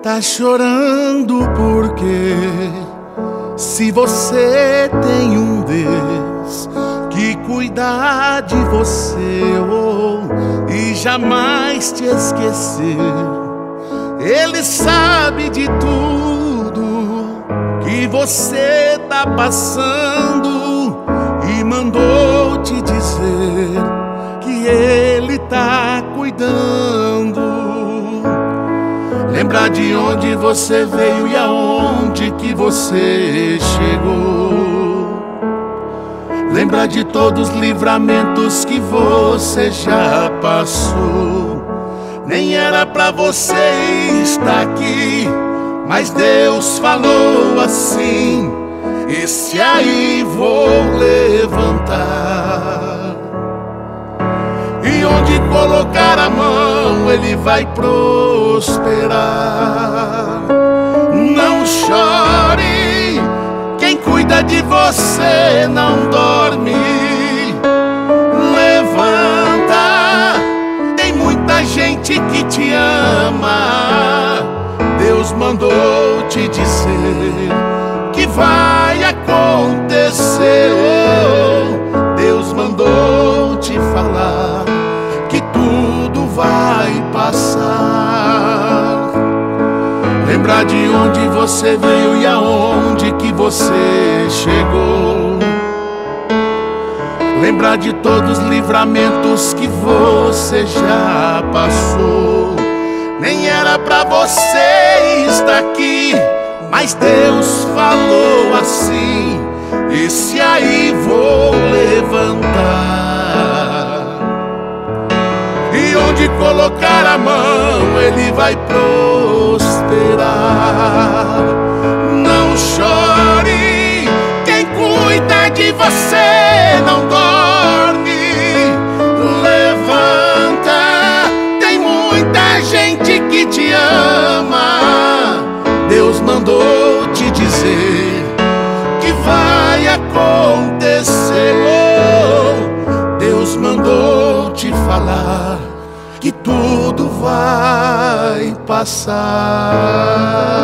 tá chorando porque se você tem um Deus que cuida de você e jamais te esqueceu, Ele sabe de tudo que você tá passando e mandou te dizer que Ele tá cuidando. Lembra de onde você veio e aonde que você chegou. Lembra de todos os livramentos que você já passou. Nem era pra você estar aqui, mas Deus falou assim: esse aí vou levantar. E onde colocar a mão, Ele vai prosperar. Não chore, quem cuida de você não dorme. Levanta, tem muita gente que te ama. Deus mandou te dizer que vai acontecer. Deus mandou te falar que tudo vai passar. Lembra de onde você veio e aonde que você chegou. Lembra de todos os livramentos que você já passou. Nem era pra você estar aqui, mas Deus falou assim: esse aí vou levantar. E onde colocar a mão, Ele vai prosperar. Não chore, quem cuida de você não dorme. Levanta, tem muita gente que te ama. Deus mandou te dizer que vai acontecer. Deus mandou te falar que tudo vai passar.